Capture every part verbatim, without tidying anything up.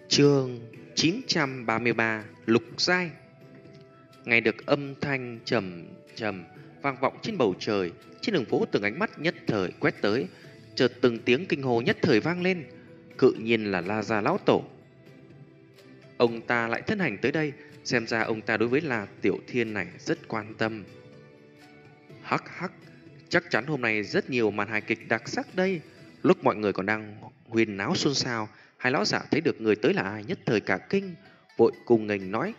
Chương chín trăm ba mươi ba Lục Giai. Nghe được âm thanh trầm trầm vang vọng trên bầu trời, trên đường phố từng ánh mắt nhất thời quét tới, chợt từng tiếng kinh hô nhất thời vang lên. Cự nhiên là La Gia lão tổ. Ông ta lại thân hành tới đây, xem ra ông ta đối với La Tiểu Thiên này rất quan tâm. Hắc hắc, chắc chắn hôm nay rất nhiều màn hài kịch đặc sắc đây. Lúc mọi người còn đang huyên náo xôn xao, hai lão giả thấy được người tới là ai nhất thời cả kinh, vội cùng nghênh nói: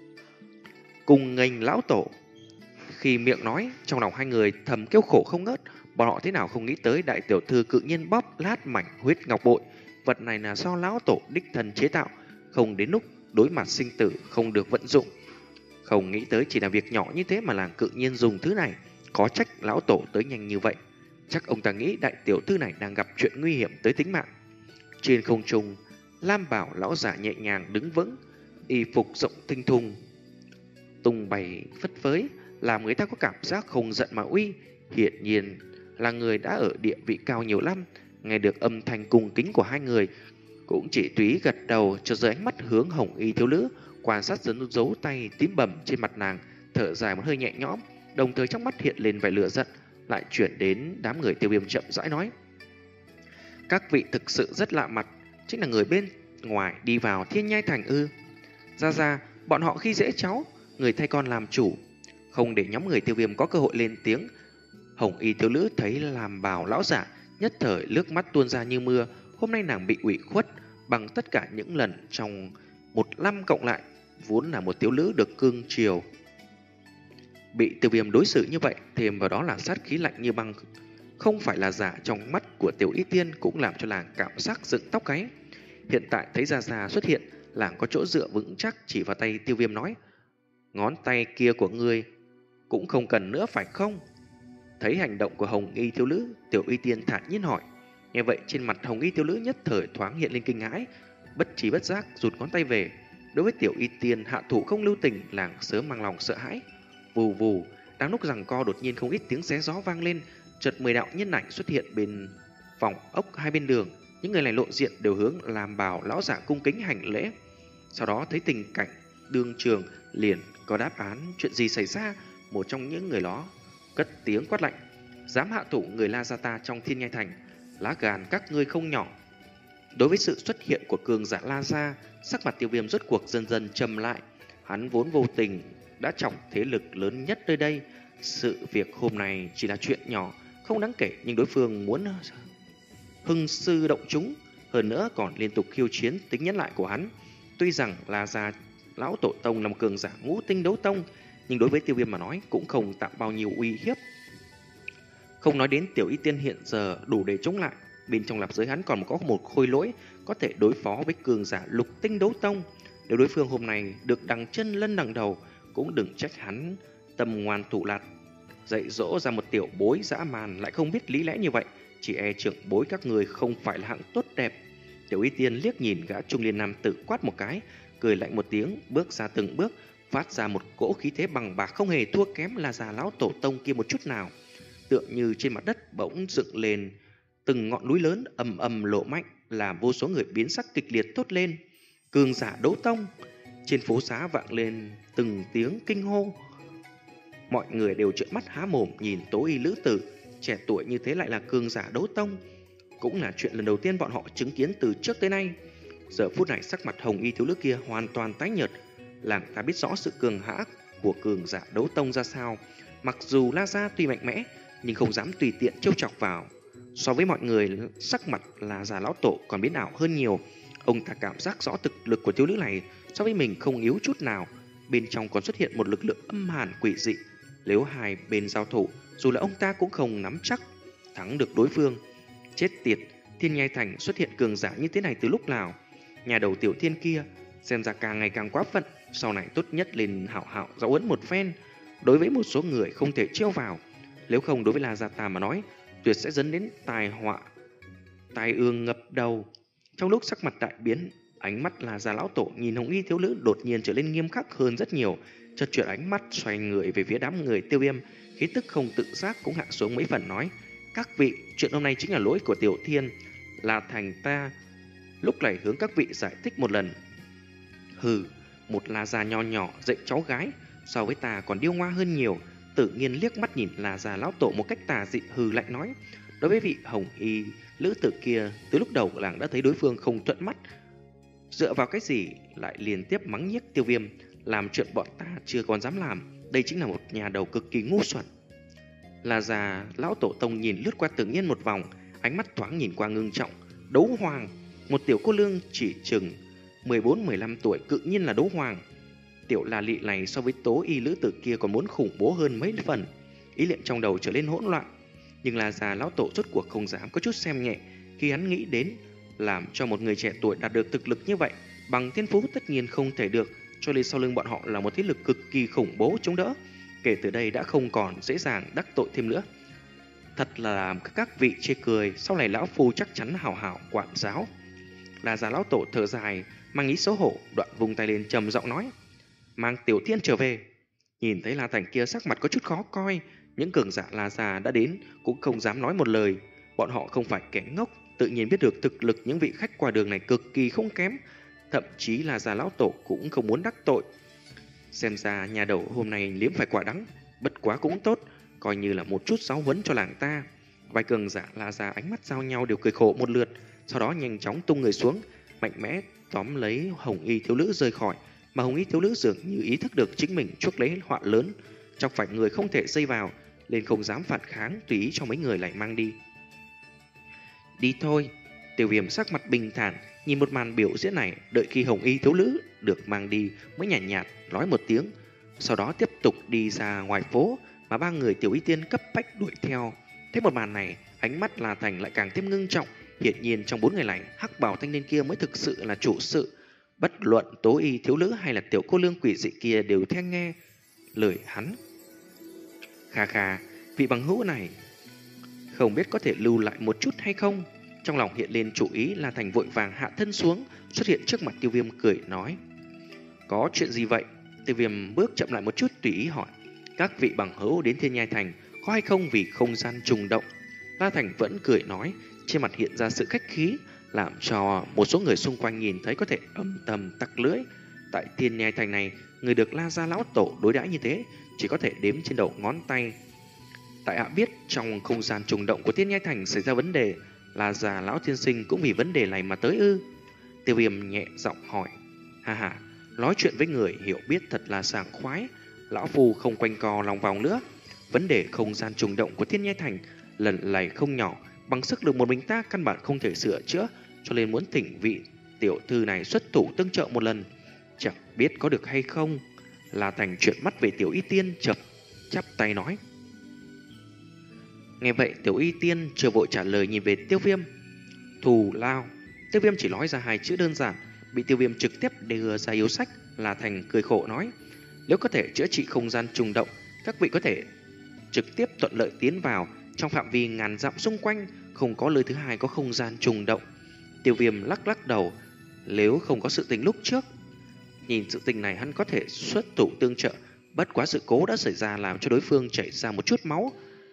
cùng nghênh lão tổ. Khi miệng nói, trong lòng hai người thầm kêu khổ không ngớt. Bọn họ thế nào không nghĩ tới đại tiểu thư cự nhiên bóp lát mảnh huyết ngọc bội. Vật này là do lão tổ đích thân chế tạo, không đến lúc đối mặt sinh tử không được vận dụng. Không nghĩ tới chỉ là việc nhỏ như thế mà làng cự nhiên dùng thứ này. Có trách lão tổ tới nhanh như vậy. Chắc ông ta nghĩ đại tiểu thư này đang gặp chuyện nguy hiểm tới tính mạng. Trên không trung, Lam Bảo lão giả nhẹ nhàng đứng vững, y phục rộng tinh thùng, tung bay phất phới, làm người ta có cảm giác không giận mà uy. Hiển nhiên là người đã ở địa vị cao nhiều năm. Nghe được âm thanh cung kính của hai người, cũng chỉ tùy gật đầu, cho dưới ánh mắt hướng Hồng Y thiếu nữ, quan sát dấu dấu tay tím bầm trên mặt nàng, thở dài một hơi nhẹ nhõm, đồng thời trong mắt hiện lên vẻ lửa giận, lại chuyển đến đám người Tiêu Viêm chậm rãi nói: các vị thực sự rất lạ mặt, chính là người bên ngoài đi vào Thiên Nhai Thành ư? Ra ra, bọn họ khi dễ cháu, người thay con làm chủ. Không để nhóm người Tiêu Viêm có cơ hội lên tiếng, Hồng Y thiếu nữ thấy làm bào lão giả, nhất thời nước mắt tuôn ra như mưa. Hôm nay nàng bị ủy khuất bằng tất cả những lần trong một năm cộng lại, vốn là một thiếu nữ được cưng chiều, bị Tiêu Viêm đối xử như vậy, thêm vào đó là sát khí lạnh như băng, không phải là giả trong mắt của Tiểu Y Tiên, cũng làm cho nàng cảm giác dựng tóc gáy. Hiện tại thấy Gia Gia xuất hiện, nàng có chỗ dựa vững chắc, chỉ vào tay Tiêu Viêm nói: ngón tay kia của ngươi cũng không cần nữa phải không? Thấy hành động của Hồng Y thiếu nữ, Tiểu Y Tiên thản nhiên hỏi. Nghe vậy trên mặt Hồng Y thiếu nữ nhất thời thoáng hiện lên kinh hãi, bất trí bất giác rụt ngón tay về. Đối với Tiểu Y Tiên hạ thủ không lưu tình, nàng sớm mang lòng sợ hãi. Vù vù, đang lúc giằng co, đột nhiên không ít tiếng xé gió vang lên, chợt mười đạo nhân ảnh xuất hiện bên vòng ốc hai bên đường. Những người này lộ diện đều hướng làm bào lão giả cung kính hành lễ. Sau đó thấy tình cảnh đương trường, liền có đáp án chuyện gì xảy ra. Một trong những người đó cất tiếng quát lạnh: dám hạ thủ người La Gia ta trong Thiên Nhai Thành, lá gan các ngươi không nhỏ. Đối với sự xuất hiện của cường giả La Gia, sắc mặt Tiêu Viêm rốt cuộc dần dần trầm lại. Hắn vốn vô tình đã trọng thế lực lớn nhất nơi đây. Sự việc hôm nay chỉ là chuyện nhỏ, không đáng kể, nhưng đối phương muốn hưng sư động chúng, hơn nữa còn liên tục khiêu chiến tính nhẫn lại của hắn. Tuy rằng La Gia lão tổ tông là một cường giả ngũ tinh đấu tông, nhưng đối với Tiêu Viêm mà nói cũng không tạo bao nhiêu uy hiếp. Không nói đến Tiểu Y Tiên hiện giờ đủ để chống lại, bên trong lạp giới hắn còn có một khôi lỗi có thể đối phó với cường giả lục tinh đấu tông. Nếu đối phương hôm nay được đằng chân lân đằng đầu, cũng đừng trách hắn tâm ngoan thủ lạt, dạy dỗ ra một tiểu bối dã man lại không biết lý lẽ như vậy. Chỉ e trưởng bối các người không phải là hạng tốt đẹp. Tiểu Y Tiên liếc nhìn gã trung niên nam tử quát một cái, cười lạnh một tiếng, bước ra từng bước, phát ra một cỗ khí thế bằng bạc không hề thua kém là già lão tổ tông kia một chút nào. Tựa như trên mặt đất bỗng dựng lên từng ngọn núi lớn ầm ầm lộ mạnh, làm vô số người biến sắc kịch liệt thốt lên: cường giả đấu tông! Trên phố xá vang lên từng tiếng kinh hô. Mọi người đều trợn mắt há mồm nhìn Tố Y lữ tử, trẻ tuổi như thế lại là cường giả đấu tông, cũng là chuyện lần đầu tiên bọn họ chứng kiến từ trước tới nay. Giờ phút này sắc mặt Hồng Y thiếu nữ kia hoàn toàn tái nhợt, làm ta biết rõ sự cường hãn của cường giả đấu tông ra sao. Mặc dù La Gia tuy mạnh mẽ, nhưng không dám tùy tiện trêu chọc vào. So với mọi người, sắc mặt là già lão tổ còn biến ảo hơn nhiều. Ông ta cảm giác rõ thực lực của thiếu nữ này so với mình không yếu chút nào. Bên trong còn xuất hiện một lực lượng âm hàn quỷ dị. Nếu hai bên giao thủ, dù là ông ta cũng không nắm chắc thắng được đối phương. Chết tiệt, Thiên Nhai Thành xuất hiện cường giả như thế này từ lúc nào? Nhà đầu Tiểu Thiên kia xem ra càng ngày càng quá phận, sau này tốt nhất lên hảo hảo giáo huấn một phen. Đối với một số người không thể trêu vào, nếu không đối với La Gia ta mà nói, tuyệt sẽ dẫn đến tai họa, tai ương ngập đầu. Trong lúc sắc mặt đại biến, ánh mắt La Gia lão tổ nhìn Hồng Y thiếu nữ đột nhiên trở nên nghiêm khắc hơn rất nhiều, chợt chuyển ánh mắt xoay người về phía đám người Tiêu Viêm, khí tức không tự giác cũng hạ xuống mấy phần, nói: các vị, chuyện hôm nay chính là lỗi của Tiểu Thiên, là thành ta lúc này hướng các vị giải thích một lần. Hừ, một La già nho nhỏ dạy cháu gái, so với ta còn điêu ngoa hơn nhiều. Tự nhiên liếc mắt nhìn La già lão tổ một cách tà dị, hừ lạnh nói. Đối với vị hồng y lữ tử kia, từ lúc đầu làng đã thấy đối phương không thuận mắt. Dựa vào cái gì lại liên tiếp mắng nhiếc Tiêu Viêm, làm chuyện bọn ta chưa còn dám làm. Đây chính là một nhà đầu cực kỳ ngu xuẩn. La già lão tổ tông nhìn lướt qua Tự Nhiên một vòng, ánh mắt thoáng nhìn qua ngưng trọng. Đấu hoàng, một tiểu cô lương chỉ chừng mười bốn mười lăm tuổi cự nhiên là đấu hoàng. Tiểu La Lị này so với tố y lữ tử kia còn muốn khủng bố hơn mấy phần. Ý niệm trong đầu trở lên hỗn loạn. Nhưng La già lão tổ rốt cuộc không dám có chút xem nhẹ khi hắn nghĩ đến làm cho một người trẻ tuổi đạt được thực lực như vậy bằng thiên phú tất nhiên không thể được, cho nên sau lưng bọn họ là một thế lực cực kỳ khủng bố chống đỡ. Kể từ đây đã không còn dễ dàng đắc tội thêm nữa. Thật là làm các vị chê cười, sau này lão phu chắc chắn hảo hảo quản giáo. La già lão tổ thở dài, mang ý xấu hổ, đoạn vùng tay lên trầm giọng nói: mang Tiểu Thiên trở về. Nhìn thấy La Thành kia sắc mặt có chút khó coi, những cường giả La già đã đến cũng không dám nói một lời. Bọn họ không phải kẻ ngốc, tự nhiên biết được thực lực những vị khách qua đường này cực kỳ không kém. Thậm chí là già lão tổ cũng không muốn đắc tội. Xem ra nhà đầu hôm nay liếm phải quả đắng, bất quá cũng tốt, coi như là một chút giáo huấn cho làng ta. Vài cường giả La già ánh mắt giao nhau đều cười khổ một lượt, sau đó nhanh chóng tung người xuống, mạnh mẽ tóm lấy hồng y thiếu nữ rời khỏi. Mà hồng y thiếu nữ dường như ý thức được chính mình chuốc lấy họa lớn, trong phải người không thể dây vào, nên không dám phản kháng, tùy ý cho mấy người lại mang đi. Đi thôi. Tiêu Viêm sắc mặt bình thản nhìn một màn biểu diễn này, đợi khi hồng y thiếu nữ được mang đi mới nhàn nhạt, nhạt nói một tiếng, sau đó tiếp tục đi ra ngoài phố, mà ba người Tiểu Y Tiên cấp bách đuổi theo. Thấy một màn này, ánh mắt La Thành lại càng thêm ngưng trọng. Hiển nhiên trong bốn người này, hắc bào thanh niên kia mới thực sự là chủ sự. Bất luận tố y thiếu nữ hay là tiểu cô lương quỷ dị kia đều theo nghe lời hắn. Kha kha, vị bằng hữu này không biết có thể lưu lại một chút hay không? Trong lòng hiện lên chủ ý, La Thành vội vàng hạ thân xuống, xuất hiện trước mặt Tiêu Viêm cười nói: có chuyện gì vậy? Tiêu Viêm bước chậm lại một chút, tùy ý hỏi: các vị bằng hữu đến Thiên Nhai Thành có hay không vì không gian trùng động? La Thành vẫn cười nói, trên mặt hiện ra sự khách khí, làm cho một số người xung quanh nhìn thấy có thể âm thầm tặc lưỡi. Tại Thiên Nhai Thành này, người được La gia lão tổ đối đãi như thế chỉ có thể đếm trên đầu ngón tay. Tại hạ biết trong không gian trùng động của Thiên Nhai Thành xảy ra vấn đề, La gia lão tiên sinh cũng vì vấn đề này mà tới ư? Tiêu Viêm nhẹ giọng hỏi. Ha ha, nói chuyện với người hiểu biết thật là sảng khoái. Lão phu không quanh co lòng vòng nữa. Vấn đề không gian trùng động của Thiên Nhai Thành lần này không nhỏ, bằng sức lực một mình ta căn bản không thể sửa chữa, cho nên muốn thỉnh vị tiểu thư này xuất thủ tương trợ một lần, chẳng biết có được hay không. La Thành chuyển mắt về Tiểu Y Tiên, chập chắp tay nói. Nghe vậy, Tiểu Y Tiên chưa vội trả lời, nhìn về Tiêu Viêm. Thù lao. Tiêu Viêm chỉ nói ra hai chữ đơn giản, bị Tiêu Viêm trực tiếp đưa ra yếu sách. La Thành cười khổ nói: nếu có thể chữa trị không gian trùng động, các vị có thể trực tiếp thuận lợi tiến vào. Trong phạm vi ngàn dặm xung quanh không có nơi thứ hai có không gian trùng động. Tiêu Viêm lắc lắc đầu. Nếu không có sự tình lúc trước, nhìn sự tình này hắn có thể xuất thủ tương trợ, bất quá sự cố đã xảy ra làm cho đối phương chảy ra một chút máu.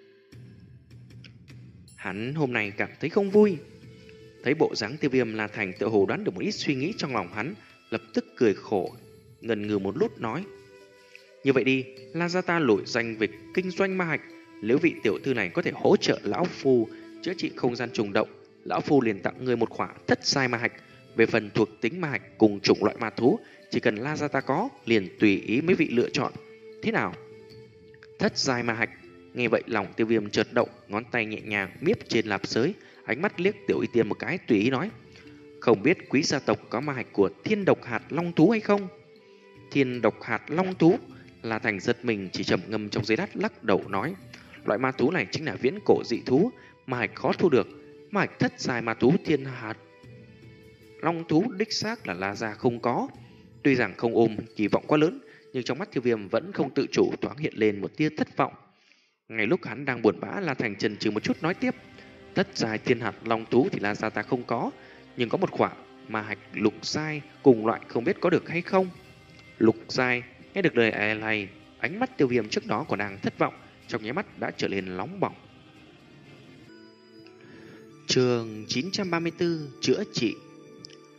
Hắn hôm nay cảm thấy không vui. Thấy bộ dáng Tiêu Viêm, La Thành tự hồ đoán được một ít suy nghĩ trong lòng hắn, lập tức cười khổ, ngần ngừ một lúc nói: như vậy đi, La gia ta nổi danh về kinh doanh ma hạch, nếu vị tiểu thư này có thể hỗ trợ lão phu chữa trị không gian trùng động, lão phu liền tặng người một khỏa thất giai ma hạch. Về phần thuộc tính ma hạch cùng chủng loại ma thú, chỉ cần La gia ta có, liền tùy ý mấy vị lựa chọn. Thế nào? Thất giai ma hạch. Nghe vậy lòng Tiêu Viêm chợt động, ngón tay nhẹ nhàng miếp trên lạp sới, ánh mắt liếc Tiểu Y Tiên một cái, tùy ý nói: không biết quý gia tộc có ma hạch của thiên độc hạt long thú hay không? Thiên độc hạt long thú? La Thành giật mình, chỉ trầm ngâm trong giây lát, lắc đầu nói: loại ma thú này chính là viễn cổ dị thú, ma hạch khó thu được. Ma hạch thất giai ma thú thiên hạt long thú đích xác là La gia không có. Tuy rằng không ôm kỳ vọng quá lớn, nhưng trong mắt Tiêu Viêm vẫn không tự chủ thoáng hiện lên một tia thất vọng. Ngay lúc hắn đang buồn bã, La Thành chần chừ một chút nói tiếp: thất giai thiên hạt long thú thì La gia ta không có, nhưng có một khoản ma hạch lục giai cùng loại, không biết có được hay không? Lục giai. Nghe được lời này, ánh mắt Tiêu Viêm trước đó còn đang thất vọng, trong nháy mắt đã trở nên nóng bỏng. Chương chín trăm ba mươi tư, chữa trị.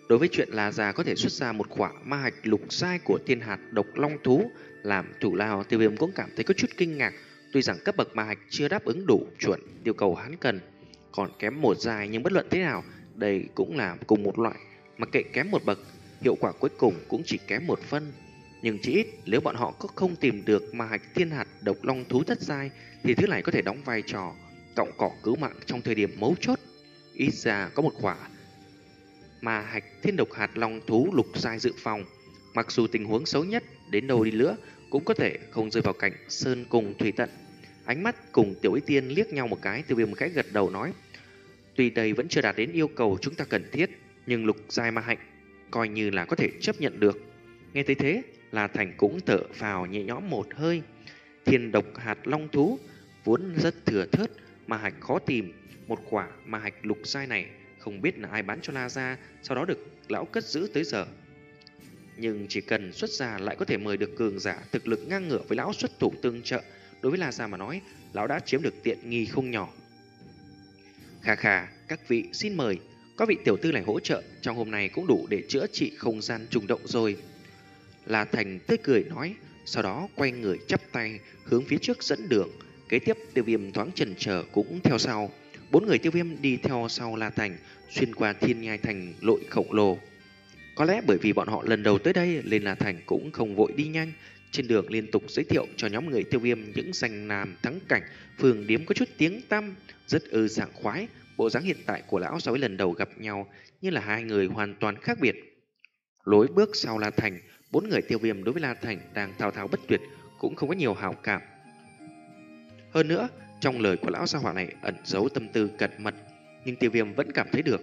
Đối với chuyện La Gia có thể xuất ra một quả ma hạch lục giai của thiên hạt độc long thú làm thủ lao, Tiêu Viêm cũng cảm thấy có chút kinh ngạc. Tuy rằng cấp bậc ma hạch chưa đáp ứng đủ chuẩn yêu cầu hắn cần, còn kém một giai, nhưng bất luận thế nào, đây cũng là cùng một loại, mặc kệ kém một bậc, hiệu quả cuối cùng cũng chỉ kém một phân. Nhưng chỉ ít nếu bọn họ có không tìm được ma hạch thiên hạt độc long thú thất giai, thì thứ này có thể đóng vai trò cọng cỏ cứu mạng trong thời điểm mấu chốt. Ít ra có một quả ma hạch thiên độc hạt long thú lục giai dự phòng, mặc dù tình huống xấu nhất đến đâu đi nữa cũng có thể không rơi vào cảnh sơn cùng thủy tận. Ánh mắt cùng Tiểu Ý Tiên liếc nhau một cái, Tiêu Viêm một cái gật đầu nói: tuy đây vẫn chưa đạt đến yêu cầu chúng ta cần thiết, nhưng lục giai ma hạch coi như là có thể chấp nhận được. Nghe thấy thế, La Thành cũng thở phào nhẹ nhõm một hơi. Thiên độc hạt long thú vốn rất thừa thớt, ma hạch khó tìm, một quả ma hạch lục giai này không biết là ai bán cho La Gia, sau đó được lão cất giữ tới giờ. Nhưng chỉ cần xuất ra lại có thể mời được cường giả thực lực ngang ngửa với lão xuất thủ tương trợ, đối với La Gia mà nói, lão đã chiếm được tiện nghi không nhỏ. Khà khà, các vị xin mời, có vị tiểu tư này hỗ trợ, trong hôm nay cũng đủ để chữa trị không gian trùng động rồi. La Thành tươi cười nói, sau đó quay người chắp tay hướng phía trước dẫn đường. Kế tiếp Tiêu Viêm thoáng chần chờ cũng theo sau. Bốn người Tiêu Viêm đi theo sau La Thành, xuyên qua thiên nhai thành lội khổng lồ. Có lẽ bởi vì bọn họ lần đầu tới đây nên La Thành cũng không vội đi nhanh. Trên đường liên tục giới thiệu cho nhóm người Tiêu Viêm những danh nam thắng cảnh, phường điếm có chút tiếng tăm, rất ư sảng khoái. Bộ dáng hiện tại của lão so với lần đầu gặp nhau như là hai người hoàn toàn khác biệt. Lối bước sau La Thành, bốn người Tiêu Viêm đối với La Thành đang thao thao bất tuyệt, cũng không có nhiều hảo cảm. Hơn nữa, trong lời của lão gia hỏa này ẩn giấu tâm tư cẩn mật, nhưng Tiêu Viêm vẫn cảm thấy được.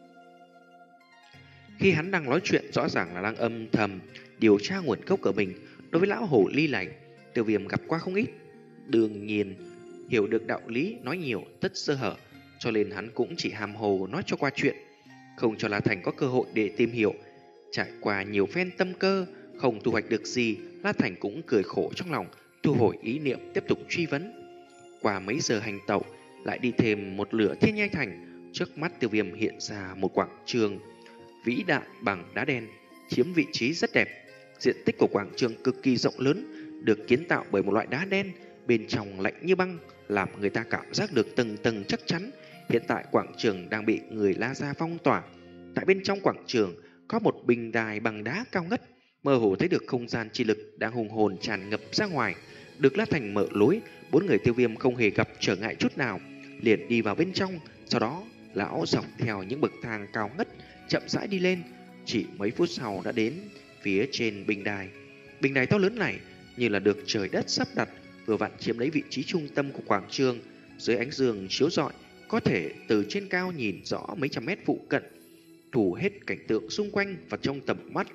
Khi hắn đang nói chuyện, rõ ràng là đang âm thầm điều tra nguồn gốc của mình. Đối với lão hồ ly này, Tiêu Viêm gặp qua không ít, đương nhiên hiểu được đạo lý nói nhiều tất sơ hở, cho nên hắn cũng chỉ hàm hồ nói cho qua chuyện, không cho La Thành có cơ hội để tìm hiểu. Trải qua nhiều phen tâm cơ, không thu hoạch được gì, La Thành cũng cười khổ trong lòng, thu hồi ý niệm tiếp tục truy vấn. Qua mấy giờ hành tẩu, lại đi thêm một lửa thiên nhai thành. Trước mắt Tiêu Viêm hiện ra một quảng trường vĩ đại bằng đá đen, chiếm vị trí rất đẹp. Diện tích của quảng trường cực kỳ rộng lớn, được kiến tạo bởi một loại đá đen, bên trong lạnh như băng, làm người ta cảm giác được tầng tầng chắc chắn. Hiện tại quảng trường đang bị người La Gia phong tỏa. Tại bên trong quảng trường có một bình đài bằng đá cao ngất, mơ hồ thấy được không gian chi lực đang hùng hồn tràn ngập ra ngoài. Được La Thành mở lối, bốn người Tiêu Viêm không hề gặp trở ngại chút nào, liền đi vào bên trong. Sau đó lão dọc theo những bậc thang cao ngất chậm rãi đi lên. Chỉ mấy phút sau đã đến phía trên bình đài. Bình đài to lớn này như là được trời đất sắp đặt, vừa vặn chiếm lấy vị trí trung tâm của quảng trường. Dưới ánh dương chiếu rọi, có thể từ trên cao nhìn rõ mấy trăm mét phụ cận, thủ hết cảnh tượng xung quanh vào trong tầm mắt.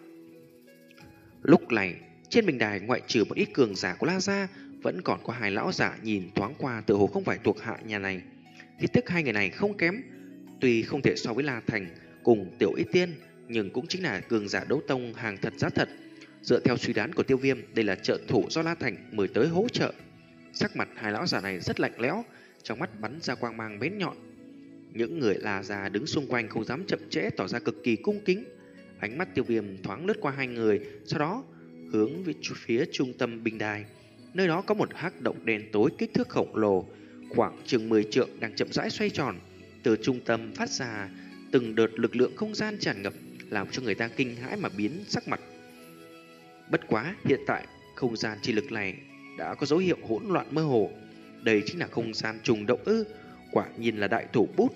Lúc này trên bình đài, ngoại trừ một ít cường giả của La Gia, vẫn còn có hai lão giả nhìn thoáng qua tựa hồ không phải thuộc hạ nhà này. Khí tức hai người này không kém, tuy không thể so với La Thành cùng Tiểu Ý Tiên, nhưng cũng chính là cường giả đấu tông hàng thật giá thật. Dựa theo suy đoán của Tiêu Viêm, đây là trợ thủ do La Thành mời tới hỗ trợ. Sắc mặt hai lão giả này rất lạnh lẽo, trong mắt bắn ra quang mang bén nhọn. Những người La Gia đứng xung quanh không dám chậm trễ, tỏ ra cực kỳ cung kính. Ánh mắt Tiêu Viêm thoáng lướt qua hai người, sau đó hướng về phía trung tâm bình đài. Nơi đó có một hắc động đen tối kích thước khổng lồ, khoảng chừng mười trượng đang chậm rãi xoay tròn. Từ trung tâm phát ra từng đợt lực lượng không gian tràn ngập, làm cho người ta kinh hãi mà biến sắc mặt. Bất quá, hiện tại không gian chi lực này đã có dấu hiệu hỗn loạn mơ hồ. Đây chính là không gian trùng động ư? Quả nhiên là đại thủ bút.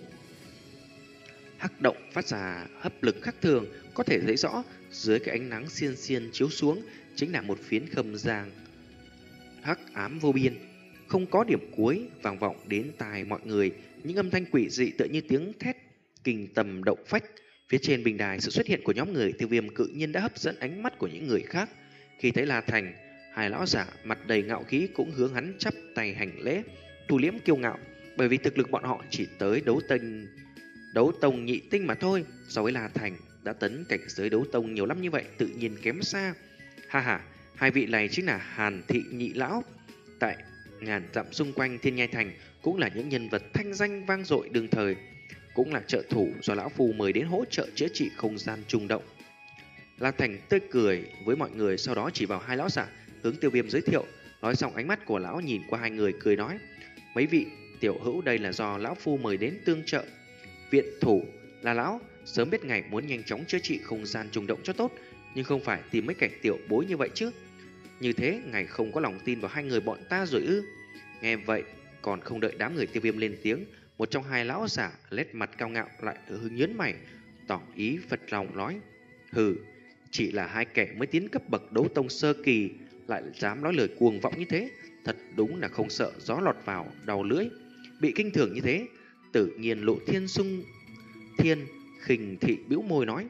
Hắc động phát ra hấp lực khác thường, có thể thấy rõ dưới cái ánh nắng xiên xiên chiếu xuống chính là một phiến không gian hắc ám vô biên, không có điểm cuối, vang vọng đến tai mọi người những âm thanh quỷ dị tựa như tiếng thét kinh tâm động phách. Phía trên bình đài, sự xuất hiện của nhóm người Tiêu Viêm cự nhiên đã hấp dẫn ánh mắt của những người khác. Khi thấy La Thành, hai lão giả mặt đầy ngạo khí cũng hướng hắn chắp tay hành lễ, thu liễm kiêu ngạo, bởi vì thực lực bọn họ chỉ tới đấu tông đấu tông nhị tinh mà thôi, so với La Thành đã tấn cảnh giới đấu tông nhiều lắm như vậy tự nhiên kém xa. Ha ha, hai vị này chính là Hàn Thị nhị lão, tại ngàn dặm xung quanh Thiên Nhai thành cũng là những nhân vật thanh danh vang dội đương thời. cũng là trợ thủ do lão phu mời đến hỗ trợ chữa trị không gian trùng động. La Thành tươi cười với mọi người, sau đó chỉ vào hai lão giả hướng Tiêu Viêm giới thiệu. Nói xong ánh mắt của lão nhìn qua hai người cười nói: mấy vị tiểu hữu đây là do lão phu mời đến tương trợ. Viện thủ là lão sớm biết ngài muốn nhanh chóng chữa trị không gian trùng động cho tốt, nhưng không phải tìm mấy kẻ tiểu bối như vậy chứ. Như thế ngài không có lòng tin vào hai người bọn ta rồi ư? Nghe vậy, còn không đợi đám người Tiêu Viêm lên tiếng, một trong hai lão giả lét mặt cao ngạo lại hướng nhớn mày, tỏ ý phật lòng nói: hừ, chỉ là hai kẻ mới tiến cấp bậc đấu tông sơ kỳ lại dám nói lời cuồng vọng như thế, thật đúng là không sợ gió lọt vào đầu lưỡi. Bị kinh thường như thế, tự nhiên Lộ Thiên sung thiên khinh thị bĩu môi nói: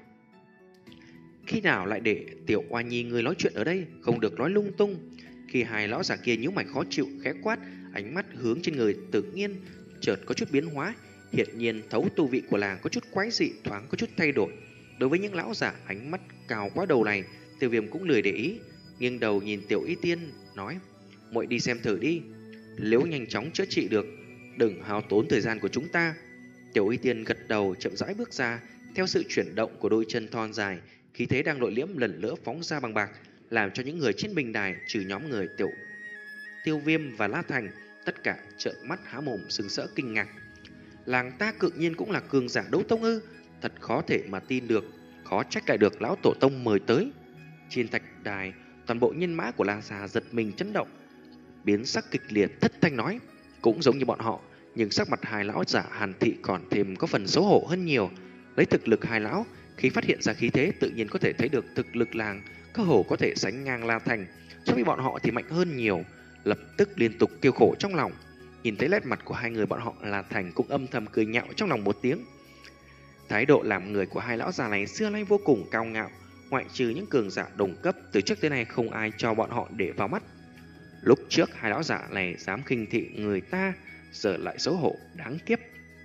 khi nào lại để tiểu oa nhi người nói chuyện ở đây, không được nói lung tung. Khi hai lão già kia nhíu mày khó chịu khẽ quát, ánh mắt hướng trên người tự nhiên chợt có chút biến hóa, hiển nhiên thấu tu vị của làng có chút quái dị, thoáng có chút thay đổi. Đối với những lão giả ánh mắt cao quá đầu này, Tiêu Viêm cũng lười để ý, nghiêng đầu nhìn Tiểu Y Tiên nói: muội đi xem thử đi, nếu nhanh chóng chữa trị được, đừng hao tốn thời gian của chúng ta. Tiểu Y Tiên gật đầu chậm rãi bước ra, theo sự chuyển động của đôi chân thon dài, khí thế đang nội liễm lần nữa phóng ra bằng bạc, làm cho những người trên bình đài trừ nhóm người Tiểu Tiêu Viêm và La Thành tất cả trợn mắt há mồm sừng sỡ kinh ngạc. Làng ta cự nhiên cũng là cường giả đấu tông ư? Thật khó thể mà tin được, khó trách lại được lão tổ tông mời tới. Trên thạch đài, toàn bộ nhân mã của La Già giật mình chấn động, biến sắc kịch liệt, thất thanh nói: cũng giống như bọn họ, nhưng sắc mặt hai lão giả Hàn Thị còn thêm có phần xấu hổ hơn nhiều. Lấy thực lực hai lão, khi phát hiện ra khí thế tự nhiên có thể thấy được thực lực làng cơ hồ có thể sánh ngang La Thành, so với bọn họ thì mạnh hơn nhiều. Lập tức liên tục kêu khổ trong lòng. Nhìn thấy nét mặt của hai người bọn họ, La Thành cũng âm thầm cười nhạo trong lòng một tiếng. Thái độ làm người của hai lão già này xưa nay vô cùng cao ngạo, ngoại trừ những cường giả đồng cấp, từ trước tới nay không ai cho bọn họ để vào mắt. Lúc trước hai lão giả này dám khinh thị người ta, giờ lại xấu hổ đáng kiếp.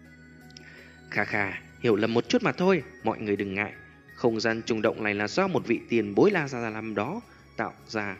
Khà khà, hiểu lầm một chút mà thôi, mọi người đừng ngại. Không gian trùng động này là do một vị tiền bối La Gia làm đó tạo ra,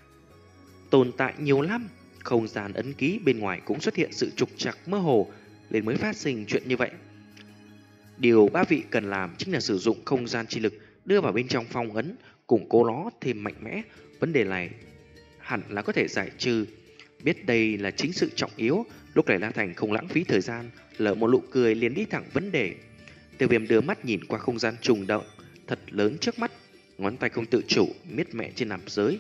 tồn tại nhiều lắm. Không gian ấn ký bên ngoài cũng xuất hiện sự trục trặc mơ hồ, nên mới phát sinh chuyện như vậy. Điều ba vị cần làm chính là sử dụng không gian chi lực đưa vào bên trong phong ấn, củng cố nó thêm mạnh mẽ. Vấn đề này hẳn là có thể giải trừ. Biết đây là chính sự trọng yếu, lúc này La Thành không lãng phí thời gian, lỡ một nụ cười liền đi thẳng vấn đề. Tiêu Viêm đưa mắt nhìn qua không gian trùng động thật lớn trước mắt, ngón tay không tự chủ miết mẹ trên nạp giới.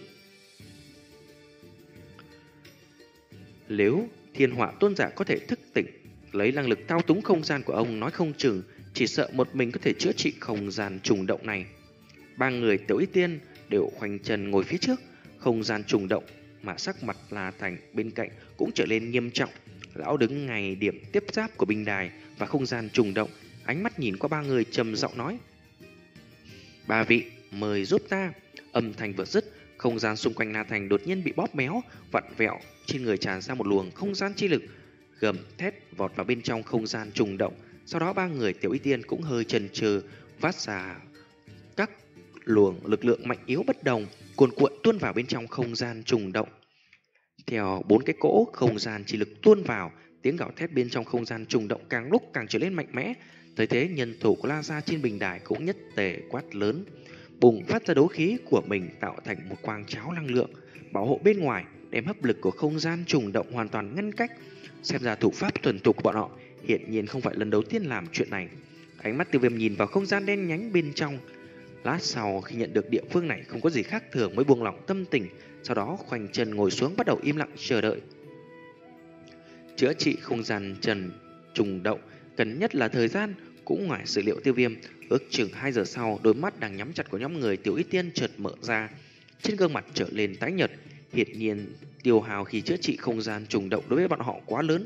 Nếu Thiên Họa Tôn giả có thể thức tỉnh, lấy năng lực thao túng không gian của ông, nói không chừng chỉ sợ một mình có thể chữa trị không gian trùng động này. Ba người Tiểu Y Tiên đều khoanh chân ngồi phía trước không gian trùng động, mà sắc mặt La Thành bên cạnh cũng trở nên nghiêm trọng. Lão đứng ngay điểm tiếp giáp của bình đài và không gian trùng động, ánh mắt nhìn qua ba người trầm giọng nói: ba vị mời giúp ta. Âm thanh vừa dứt, không gian xung quanh La Thành đột nhiên bị bóp méo, vặn vẹo, trên người tràn ra một luồng không gian chi lực, gầm thét vọt vào bên trong không gian trùng động. Sau đó ba người Tiểu Y Tiên cũng hơi chần chừ, phát ra các luồng lực lượng mạnh yếu bất đồng, cuồn cuộn tuôn vào bên trong không gian trùng động. Theo bốn cái cỗ không gian chi lực tuôn vào, tiếng gào thét bên trong không gian trùng động càng lúc càng trở nên mạnh mẽ. Tới thế nhân thủ của La Gia trên bình đài cũng nhất tề quát lớn, bùng phát ra đấu khí của mình, tạo thành một quang cháo năng lượng bảo hộ bên ngoài, đem hấp lực của không gian trùng động hoàn toàn ngăn cách. Xem ra thủ pháp thuần thục của bọn họ hiển nhiên không phải lần đầu tiên làm chuyện này. Ánh mắt Tiêu Viêm nhìn vào không gian đen nhánh bên trong. Lát sau khi nhận được địa phương này không có gì khác thường mới buông lỏng tâm tình, sau đó khoanh chân ngồi xuống bắt đầu im lặng chờ đợi. Chữa trị không gian trần trùng động cần nhất là thời gian, cũng ngoài sự liệu Tiêu Viêm. Ước chừng hai giờ sau, đôi mắt đang nhắm chặt của nhóm người Tiểu Y Tiên chợt mở ra, trên gương mặt trở lên tái nhợt. Hiển nhiên tiêu hao khi chữa trị không gian trùng động đối với bọn họ quá lớn.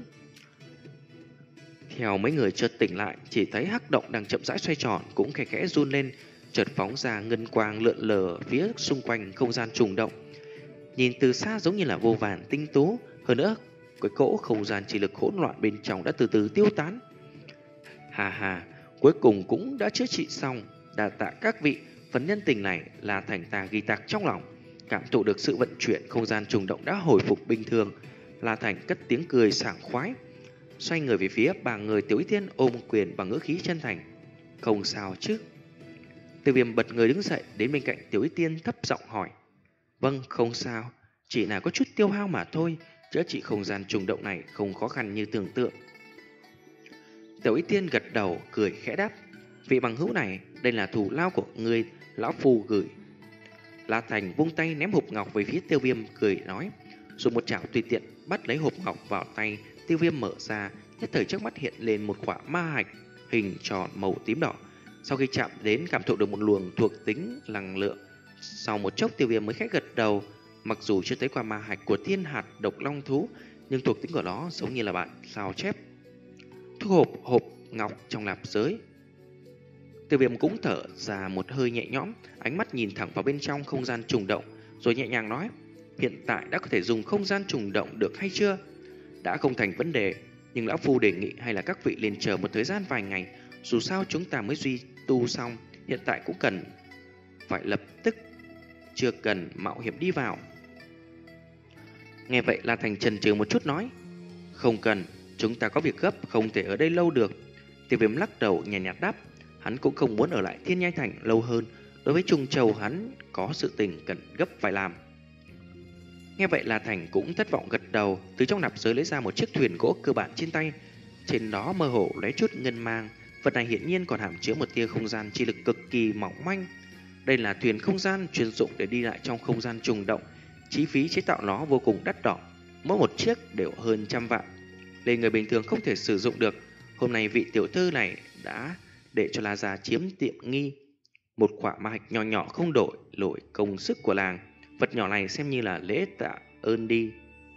Theo mấy người chợt tỉnh lại, chỉ thấy hắc động đang chậm rãi xoay tròn cũng khẽ khẽ run lên, chợt phóng ra ngân quang lượn lờ phía xung quanh không gian trùng động. Nhìn từ xa giống như là vô vàn tinh tú, hơn nữa cái cỗ không gian chỉ lực hỗn loạn bên trong đã từ từ tiêu tán. Hà hà, cuối cùng cũng đã chữa trị xong, đa tạ các vị. Phần nhân tình này là thành ta ghi tạc trong lòng. Cảm thụ được sự vận chuyển không gian trùng động đã hồi phục bình thường, La Thành cất tiếng cười sảng khoái. xoay người về phía ba người. Tiểu Y Tiên ôm quyền bằng ngữ khí chân thành. Không sao chứ? Tiêu Viêm bật người đứng dậy đến bên cạnh Tiểu Y Tiên thấp giọng hỏi. Vâng, không sao, chỉ là có chút tiêu hao mà thôi. Chữa trị không gian trùng động này không khó khăn như tưởng tượng. Tiểu Y Tiên gật đầu cười khẽ đáp. Vị bằng hữu này, đây là thù lao của người, lão phu gửi. La Thành vung tay ném hộp ngọc về phía Tiêu Viêm, cười nói. Dùng một chảo tùy tiện bắt lấy hộp ngọc vào tay. Tiêu Viêm mở ra, nhất thời trước mắt hiện lên một quả ma hạch hình tròn màu tím đỏ. Sau khi chạm đến cảm thụ được một luồng thuộc tính năng lượng. Sau một chốc Tiêu Viêm mới khẽ gật đầu. Mặc dù chưa thấy qua ma hạch của thiên hạt độc long thú, nhưng thuộc tính của nó giống như là bạn sao chép. Thu hộp hộp ngọc trong nạp giới. Tiêu Viêm cũng thở ra một hơi nhẹ nhõm, ánh mắt nhìn thẳng vào bên trong không gian trùng động, rồi nhẹ nhàng nói. Hiện tại đã có thể dùng không gian trùng động được hay chưa? Đã không thành vấn đề, nhưng lão phu đề nghị hay là các vị liền chờ một thời gian vài ngày. Dù sao chúng ta mới duy tu xong, hiện tại cũng cần phải lập tức, chưa cần mạo hiểm đi vào. Nghe vậy La Thành chần chừ một chút nói. Không cần, chúng ta có việc gấp, không thể ở đây lâu được. Tiêu Viêm lắc đầu nhẹ nhạt đáp. Hắn cũng không muốn ở lại Thiên Nhai Thành lâu hơn. Đối với Trung Châu hắn có sự tình cần gấp phải làm. Nghe vậy La Thành cũng thất vọng gật đầu. Từ trong nạp giới lấy ra một chiếc thuyền gỗ cơ bản trên tay. Trên đó mơ hồ lấy chút ngân mang. Vật này hiển nhiên còn hàm chứa một tia không gian chi lực cực kỳ mỏng manh. Đây là thuyền không gian chuyên dụng để đi lại trong không gian trùng động. Chi phí chế tạo nó vô cùng đắt đỏ, mỗi một chiếc đều hơn trăm vạn. Nên người bình thường không thể sử dụng được. Hôm nay vị tiểu thư này đã để cho La Gia chiếm tiện nghi. Một quả ma hạch nhỏ nhỏ không đổi lỗi công sức của làng. Vật nhỏ này xem như là lễ tạ ơn đi.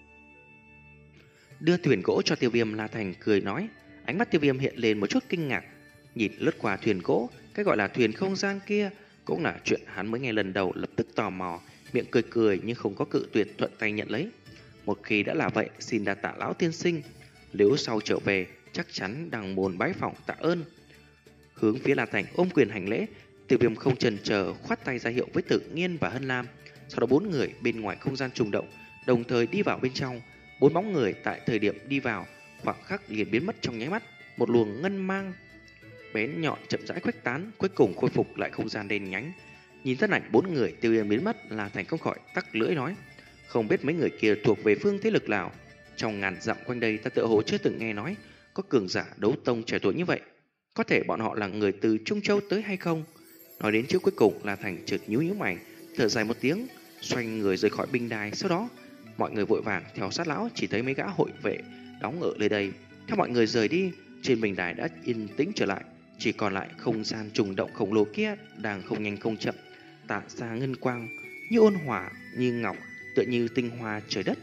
Đưa thuyền gỗ cho Tiêu Viêm, La Thành cười nói. Ánh mắt Tiêu Viêm hiện lên một chút kinh ngạc. Nhìn lướt qua thuyền gỗ, cái gọi là thuyền không gian kia cũng là chuyện hắn mới nghe lần đầu, lập tức tò mò, miệng cười cười nhưng không có cự tuyệt, thuận tay nhận lấy. Một khi đã là vậy, xin đa tạ lão tiên sinh. Nếu sau trở về, chắc chắn đằng môn bái phỏng tạ ơn. Hướng phía La Thành ôm quyền hành lễ, Tiêu Viêm không chần chờ khoát tay ra hiệu với Tự Nhiên và Hân Lam. Sau đó bốn người bên ngoài không gian trùng động đồng thời đi vào bên trong. Bốn bóng người tại thời điểm đi vào khoảng khắc liền biến mất trong nháy mắt. Một luồng ngân mang bén nhọn chậm rãi khuếch tán, cuối cùng khôi phục lại không gian đen nhánh. Nhìn thân ảnh bốn người Tiêu Viêm biến mất, La Thành không khỏi tắc lưỡi nói. Không biết mấy người kia thuộc về phương thế lực nào. Trong ngàn dặm quanh đây ta tựa hồ chưa từng nghe nói có cường giả đấu tông trẻ tuổi như vậy. Có thể bọn họ là người từ Trung Châu tới hay không? Nói đến trước cuối cùng, La Thành chợt nhíu nhíu mày, thở dài một tiếng, xoay người rời khỏi binh đài. Sau đó mọi người vội vàng theo sát lão, chỉ thấy mấy gã hội vệ đóng ở nơi đây. Theo mọi người rời đi, trên bình đài đã yên tĩnh trở lại, chỉ còn lại không gian trùng động khổng lồ kia đang không nhanh không chậm tản ra ngân quang, như ôn hòa như ngọc, tựa như tinh hoa trời đất.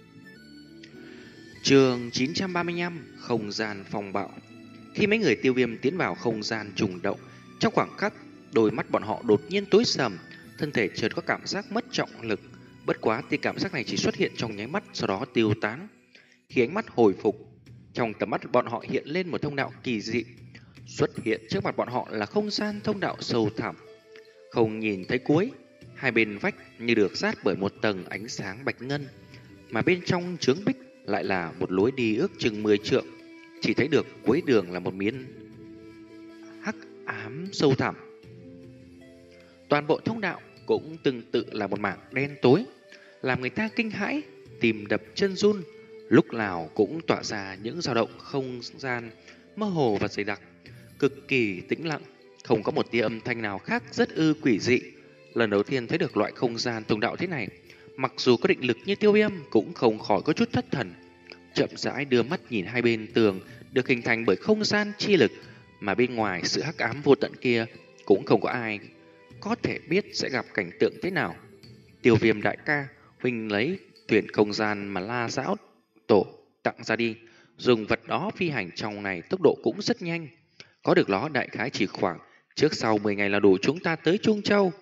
Chương chín trăm ba mươi lăm, không gian phong bạo. Khi mấy người Tiêu Viêm tiến vào không gian trùng động, trong khoảng khắc đôi mắt bọn họ đột nhiên tối sầm, thân thể chợt có cảm giác mất trọng lực. Bất quá thì cảm giác này chỉ xuất hiện trong nháy mắt, sau đó tiêu tán. Khi ánh mắt hồi phục, trong tầm mắt bọn họ hiện lên một thông đạo kỳ dị. Xuất hiện trước mặt bọn họ là không gian thông đạo sâu thẳm, không nhìn thấy cuối. Hai bên vách như được dát bởi một tầng ánh sáng bạch ngân, mà bên trong chướng bích lại là một lối đi ước chừng mười trượng. Chỉ thấy được cuối đường là một miếng hắc ám sâu thẳm. Toàn bộ thông đạo cũng tương tự là một mảng đen tối, làm người ta kinh hãi, tim đập chân run, lúc nào cũng tỏa ra những dao động không gian mơ hồ và dày đặc, cực kỳ tĩnh lặng, không có một tia âm thanh nào khác, rất ư quỷ dị. Lần đầu tiên thấy được loại không gian thông đạo thế này, mặc dù có định lực như Tiêu Viêm cũng không khỏi có chút thất thần. Chậm rãi đưa mắt nhìn hai bên tường được hình thành bởi không gian chi lực, mà bên ngoài sự hắc ám vô tận kia cũng không có ai có thể biết sẽ gặp cảnh tượng thế nào. Tiêu Viêm đại ca, huynh lấy thuyền không gian mà La Giáo Tổ tặng ra đi, dùng vật đó phi hành trong này tốc độ cũng rất nhanh. Có được nó đại khái chỉ khoảng trước sau mười ngày là đủ chúng ta tới Trung Châu.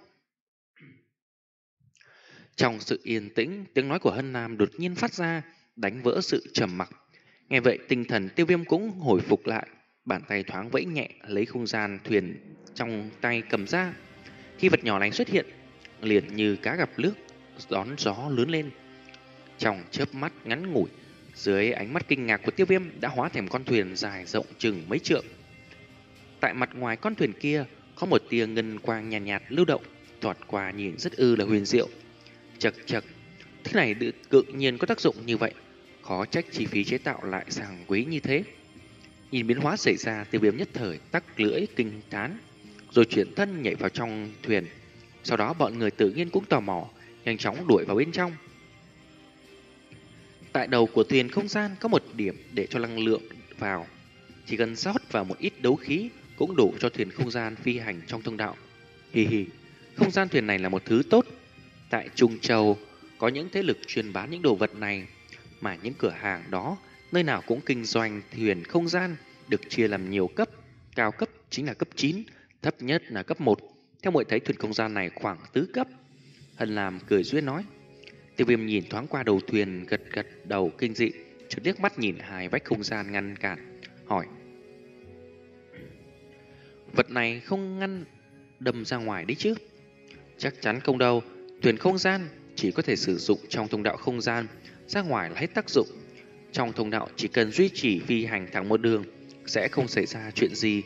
Trong sự yên tĩnh, tiếng nói của Hân Nam đột nhiên phát ra, đánh vỡ sự trầm mặc. Nghe vậy tinh thần Tiêu Viêm cũng hồi phục lại, bàn tay thoáng vẫy nhẹ lấy không gian thuyền trong tay cầm ra. Khi vật nhỏ này xuất hiện, liền như cá gặp nước đón gió lớn lên. Trong chớp mắt ngắn ngủi, Dưới ánh mắt kinh ngạc của Tiêu Viêm đã hóa thành con thuyền dài rộng chừng mấy trượng. Tại mặt ngoài con thuyền kia có một tia ngân quang nhàn nhạt, nhạt lưu động, thoạt qua nhìn rất ư là huyền diệu. Chật chật, thứ này tự tự nhiên có tác dụng như vậy, khó trách chi phí chế tạo lại sang quý như thế. Nhìn biến hóa xảy ra, Tiêu Viêm nhất thời tắc lưỡi kinh thán, rồi chuyển thân nhảy vào trong thuyền. Sau đó bọn người tự nhiên cũng tò mò, nhanh chóng đuổi vào bên trong. Tại đầu của thuyền không gian có một điểm để cho năng lượng vào, chỉ cần rót vào một ít đấu khí cũng đủ cho thuyền không gian phi hành trong thông đạo. Hì hì, không gian thuyền này là một thứ tốt. Tại Trung Châu có những thế lực chuyên bán những đồ vật này, mà những cửa hàng đó nơi nào cũng kinh doanh thuyền không gian, được chia làm nhiều cấp. Cao cấp chính là cấp chín, thấp nhất là cấp một. Theo muội thấy thuyền không gian này khoảng tứ cấp. Hân Lam cười duyên nói. Tiêu Viêm nhìn thoáng qua đầu thuyền, gật gật đầu kinh dị, chợt liếc mắt nhìn hai vách không gian ngăn cản, hỏi: vật này không ngăn đâm ra ngoài đấy chứ? Chắc chắn không đâu, thuyền không gian chỉ có thể sử dụng trong thông đạo không gian, ra ngoài là hết tác dụng. Trong thông đạo chỉ cần duy trì phi hành thẳng một đường, sẽ không xảy ra chuyện gì.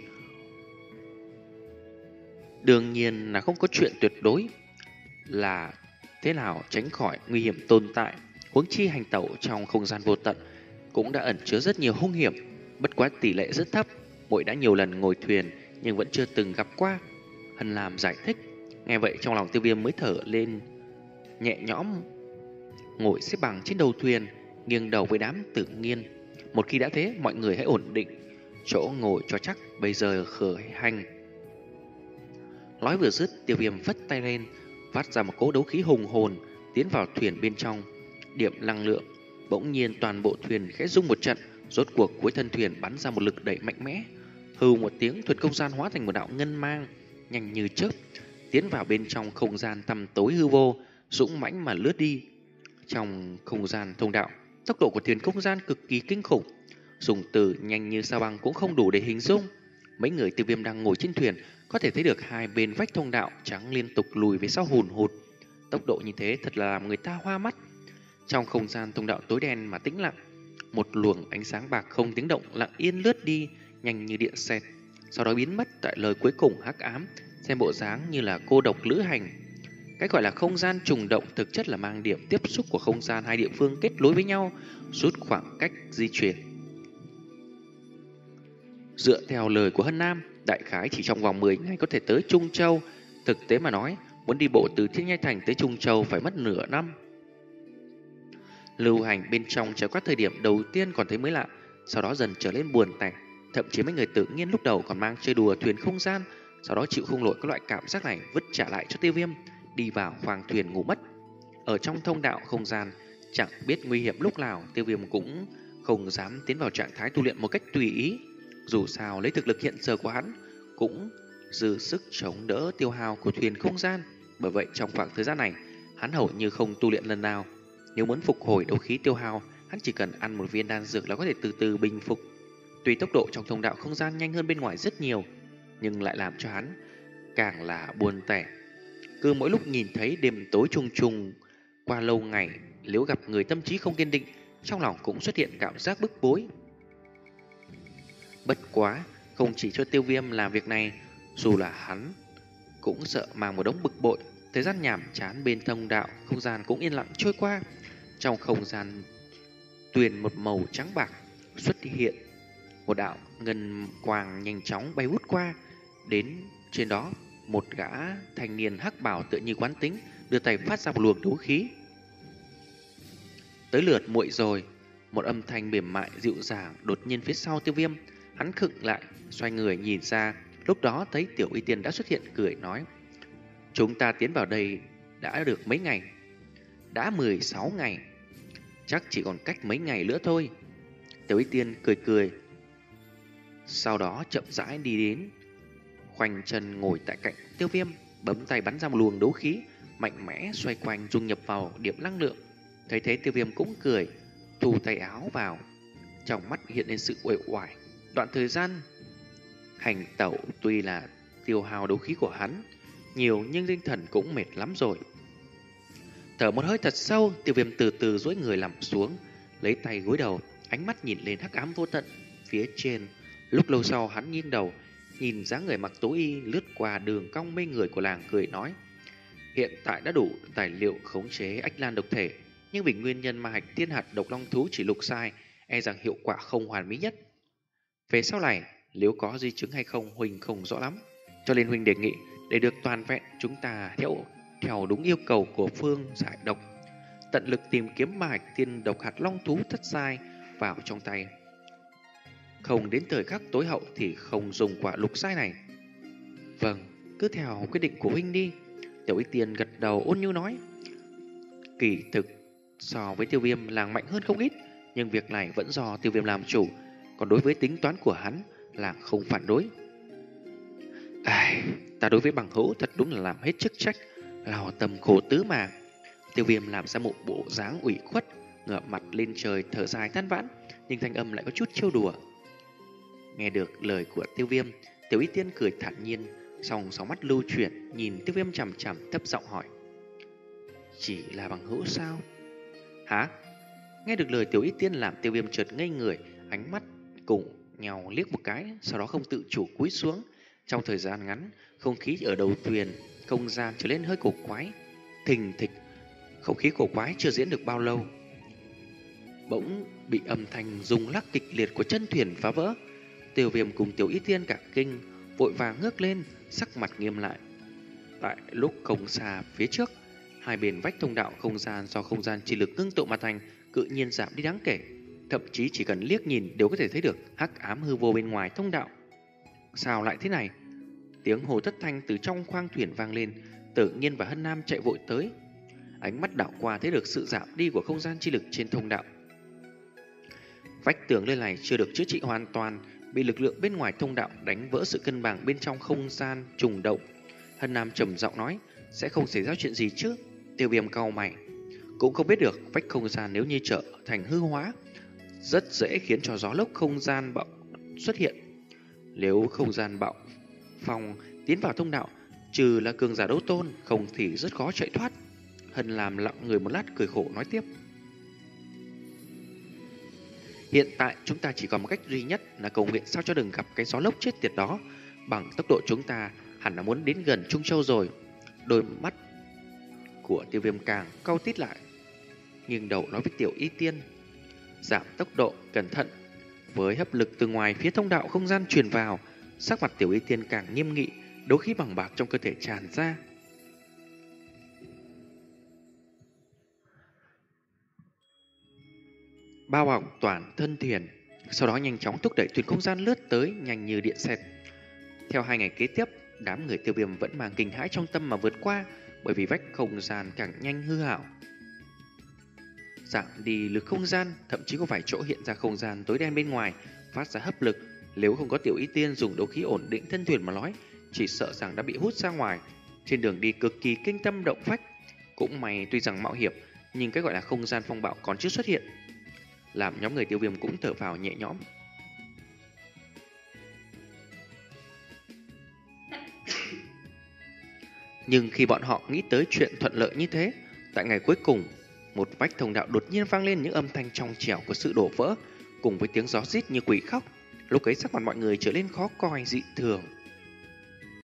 Đương nhiên là không có chuyện tuyệt đối là thế nào tránh khỏi nguy hiểm tồn tại. Huống chi hành tẩu trong không gian vô tận cũng đã ẩn chứa rất nhiều hung hiểm, bất quá tỷ lệ rất thấp. Muội đã nhiều lần ngồi thuyền nhưng vẫn chưa từng gặp qua. Hân Lam giải thích. Nghe vậy trong lòng Tiêu Viêm mới thở lên nhẹ nhõm, ngồi xếp bằng trên đầu thuyền, nghiêng đầu với đám tự nhiên. Một khi đã thế, mọi người hãy ổn định chỗ ngồi cho chắc, bây giờ khởi hành. Nói vừa dứt, Tiêu Viêm vất tay lên, phát ra một cỗ đấu khí hùng hồn tiến vào thuyền bên trong. Điểm năng lượng, bỗng nhiên toàn bộ thuyền khẽ rung một trận, rốt cuộc cuối thân thuyền bắn ra một lực đẩy mạnh mẽ. Hừ một tiếng, thuyền không gian hóa thành một đạo ngân mang, nhanh như chớp tiến vào bên trong không gian tăm tối hư vô, dũng mãnh mà lướt đi. Trong không gian thông đạo, tốc độ của thuyền không gian cực kỳ kinh khủng, dùng từ nhanh như sao băng cũng không đủ để hình dung. Mấy người Tiêu Viêm đang ngồi trên thuyền có thể thấy được hai bên vách thông đạo trắng liên tục lùi về sau hùn hụt. Tốc độ như thế thật là làm người ta hoa mắt. Trong không gian thông đạo tối đen mà tĩnh lặng, một luồng ánh sáng bạc không tiếng động lặng yên lướt đi, nhanh như điện xẹt, sau đó biến mất tại lời cuối cùng hắc ám, xem bộ dáng như là cô độc lữ hành. Cái gọi là không gian trùng động thực chất là mang điểm tiếp xúc của không gian hai địa phương kết nối với nhau, rút khoảng cách di chuyển. Dựa theo lời của Hân Nam, đại khái chỉ trong vòng mười ngày có thể tới Trung Châu. Thực tế mà nói, muốn đi bộ từ Thiên Nhai Thành tới Trung Châu phải mất nửa năm. Lưu hành bên trong trải qua thời điểm đầu tiên còn thấy mới lạ, sau đó dần trở lên buồn tẻ. Thậm chí mấy người tự nhiên lúc đầu còn mang chơi đùa thuyền không gian, sau đó chịu không nổi các loại cảm giác này, vứt trả lại cho Tiêu Viêm, đi vào khoang thuyền ngủ mất. Ở trong thông đạo không gian, chẳng biết nguy hiểm lúc nào, Tiêu Viêm cũng không dám tiến vào trạng thái tu luyện một cách tùy ý. Dù sao lấy thực lực hiện giờ của hắn cũng dư sức chống đỡ tiêu hao của thuyền không gian. Bởi vậy trong khoảng thời gian này, hắn hầu như không tu luyện lần nào. Nếu muốn phục hồi đấu khí tiêu hao, hắn chỉ cần ăn một viên đan dược là có thể từ từ bình phục. Tuy tốc độ trong thông đạo không gian nhanh hơn bên ngoài rất nhiều, nhưng lại làm cho hắn càng là buồn tẻ. Cứ mỗi lúc nhìn thấy đêm tối trùng trùng qua lâu ngày, nếu gặp người tâm trí không kiên định, trong lòng cũng xuất hiện cảm giác bức bối. Bất quá, không chỉ cho Tiêu Viêm làm việc này, dù là hắn cũng sợ mang một đống bực bội. Thời gian nhàm chán bên thông đạo không gian cũng yên lặng trôi qua. Trong không gian tuyền một màu trắng bạc xuất hiện một đạo ngân quang nhanh chóng bay vút qua. Đến trên đó, một gã thanh niên hắc bào tựa như quán tính đưa tay phát ra một luồng đấu khí. Tới lượt muội rồi. Một âm thanh mềm mại dịu dàng đột nhiên phía sau Tiêu Viêm. Hắn khựng lại, xoay người nhìn ra. Lúc đó thấy Tiểu Y Tiên đã xuất hiện, cười nói: chúng ta tiến vào đây đã được mấy ngày? Đã mười sáu ngày. Chắc chỉ còn cách mấy ngày nữa thôi. Tiểu Y Tiên cười cười, sau đó chậm rãi đi đến, khoanh chân ngồi tại cạnh Tiêu Viêm, bấm tay bắn ra một luồng đấu khí mạnh mẽ xoay quanh dung nhập vào điểm năng lượng. Thấy thế Tiêu Viêm cũng cười, thu tay áo vào, trong mắt hiện lên sự uể oải. Đoạn thời gian hành tẩu tuy là tiêu hao đấu khí của hắn nhiều, nhưng tinh thần cũng mệt lắm rồi. Thở một hơi thật sâu, Tiêu Viêm từ từ duỗi người nằm xuống, lấy tay gối đầu, ánh mắt nhìn lên hắc ám vô tận phía trên. Lúc lâu sau hắn nghiêng đầu, nhìn dáng người mặc tối y lướt qua đường cong mê người của làng, cười nói: hiện tại đã đủ tài liệu khống chế ách lan độc thể, nhưng vì nguyên nhân mà hạch thiên hạt độc long thú chỉ lục sai, e rằng hiệu quả không hoàn mỹ nhất. Về sau này, nếu có di chứng hay không, Huynh không rõ lắm, cho nên Huynh đề nghị để được toàn vẹn, chúng ta theo theo đúng yêu cầu của phương giải độc, tận lực tìm kiếm ma hạch thiên độc hạt long thú thất sai vào trong tay. Không đến thời khắc tối hậu thì không dùng quả lục sai này. Vâng, cứ theo quyết định của Huynh đi. Tiểu Y Tiên gật đầu ôn nhu nói. Kỳ thực, so với Tiêu Viêm làng mạnh hơn không ít, nhưng việc này vẫn do Tiêu Viêm làm chủ, còn đối với tính toán của hắn, làng không phản đối. Ai, ta đối với bằng hữu thật đúng là làm hết chức trách, lao tâm khổ tứ mà. Tiêu Viêm làm ra một bộ dáng ủy khuất, ngửa mặt lên trời thở dài than vãn, nhưng thanh âm lại có chút trêu đùa. Nghe được lời của Tiêu Viêm, Tiểu Y Tiên cười thản nhiên, song sóng mắt lưu chuyển nhìn Tiêu Viêm chằm chằm, thấp giọng hỏi: chỉ là bằng hữu sao? Hả? Nghe được lời Tiểu Y Tiên làm Tiêu Viêm chợt ngây người, ánh mắt cùng nhau liếc một cái, sau đó không tự chủ cúi xuống. Trong thời gian ngắn, không khí ở đầu thuyền không gian trở nên hơi cổ quái. Thình thịch, không khí cổ quái chưa diễn được bao lâu, bỗng bị âm thanh rung lắc kịch liệt của chân thuyền phá vỡ. Tiêu Viêm cùng Tiểu Y Tiên cả kinh, vội vàng ngước lên, sắc mặt nghiêm lại. Tại lúc không xa phía trước, hai bên vách thông đạo không gian do không gian chi lực ngưng tụ mà thành tự nhiên giảm đi đáng kể, thậm chí chỉ cần liếc nhìn đều có thể thấy được hắc ám hư vô bên ngoài thông đạo. Sao lại thế này? Tiếng hồ thất thanh từ trong khoang thuyền vang lên. Tự Nhiên và Hân Nam chạy vội tới, ánh mắt đảo qua thấy được sự giảm đi của không gian chi lực trên thông đạo. Vách tường lên này chưa được chữa trị hoàn toàn, bị lực lượng bên ngoài thông đạo đánh vỡ sự cân bằng bên trong không gian trùng động. Hân Nam trầm giọng nói: sẽ không xảy ra chuyện gì chứ? Tiêu Viêm cau mày, cũng không biết được. Vách không gian nếu như trở thành hư hóa, rất dễ khiến cho gió lốc không gian bạo xuất hiện. Nếu không gian bạo phong tiến vào thông đạo, trừ là cường giả đấu tôn, không thì rất khó chạy thoát. Hân làm lặng người một lát, cười khổ nói tiếp: hiện tại chúng ta chỉ còn một cách duy nhất là cầu nguyện sao cho đừng gặp cái gió lốc chết tiệt đó. Bằng tốc độ chúng ta hẳn là muốn đến gần Trung Châu rồi. Đôi mắt của Tiêu Viêm càng cau tít lại, nghiêng đầu nói với Tiểu Y Tiên: giảm tốc độ, cẩn thận. Với hấp lực từ ngoài phía thông đạo không gian truyền vào, sắc mặt Tiểu Y Tiên càng nghiêm nghị, đấu khí bằng bạc trong cơ thể tràn ra. Bao bọc toàn thân thuyền, sau đó nhanh chóng thúc đẩy thuyền không gian lướt tới nhanh như điện xẹt. Theo hai ngày kế tiếp, đám người Tiêu Viêm vẫn mang kinh hãi trong tâm mà vượt qua, bởi vì vách không gian càng nhanh hư hảo, giảm đi lực không gian, thậm chí có vài chỗ hiện ra không gian tối đen bên ngoài phát ra hấp lực. Nếu không có Tiểu Y Tiên dùng đấu khí ổn định thân thuyền mà nói, chỉ sợ rằng đã bị hút ra ngoài. Trên đường đi cực kỳ kinh tâm động phách. Cũng may tuy rằng mạo hiểm, nhưng cái gọi là không gian phong bạo còn chưa xuất hiện, làm nhóm người Tiêu Viêm cũng thở phào nhẹ nhõm. Nhưng khi bọn họ nghĩ tới chuyện thuận lợi như thế, tại ngày cuối cùng, một vách thông đạo đột nhiên vang lên những âm thanh trong trẻo của sự đổ vỡ, cùng với tiếng gió rít như quỷ khóc. Lúc ấy sắc mặt mọi người trở nên khó coi dị thường.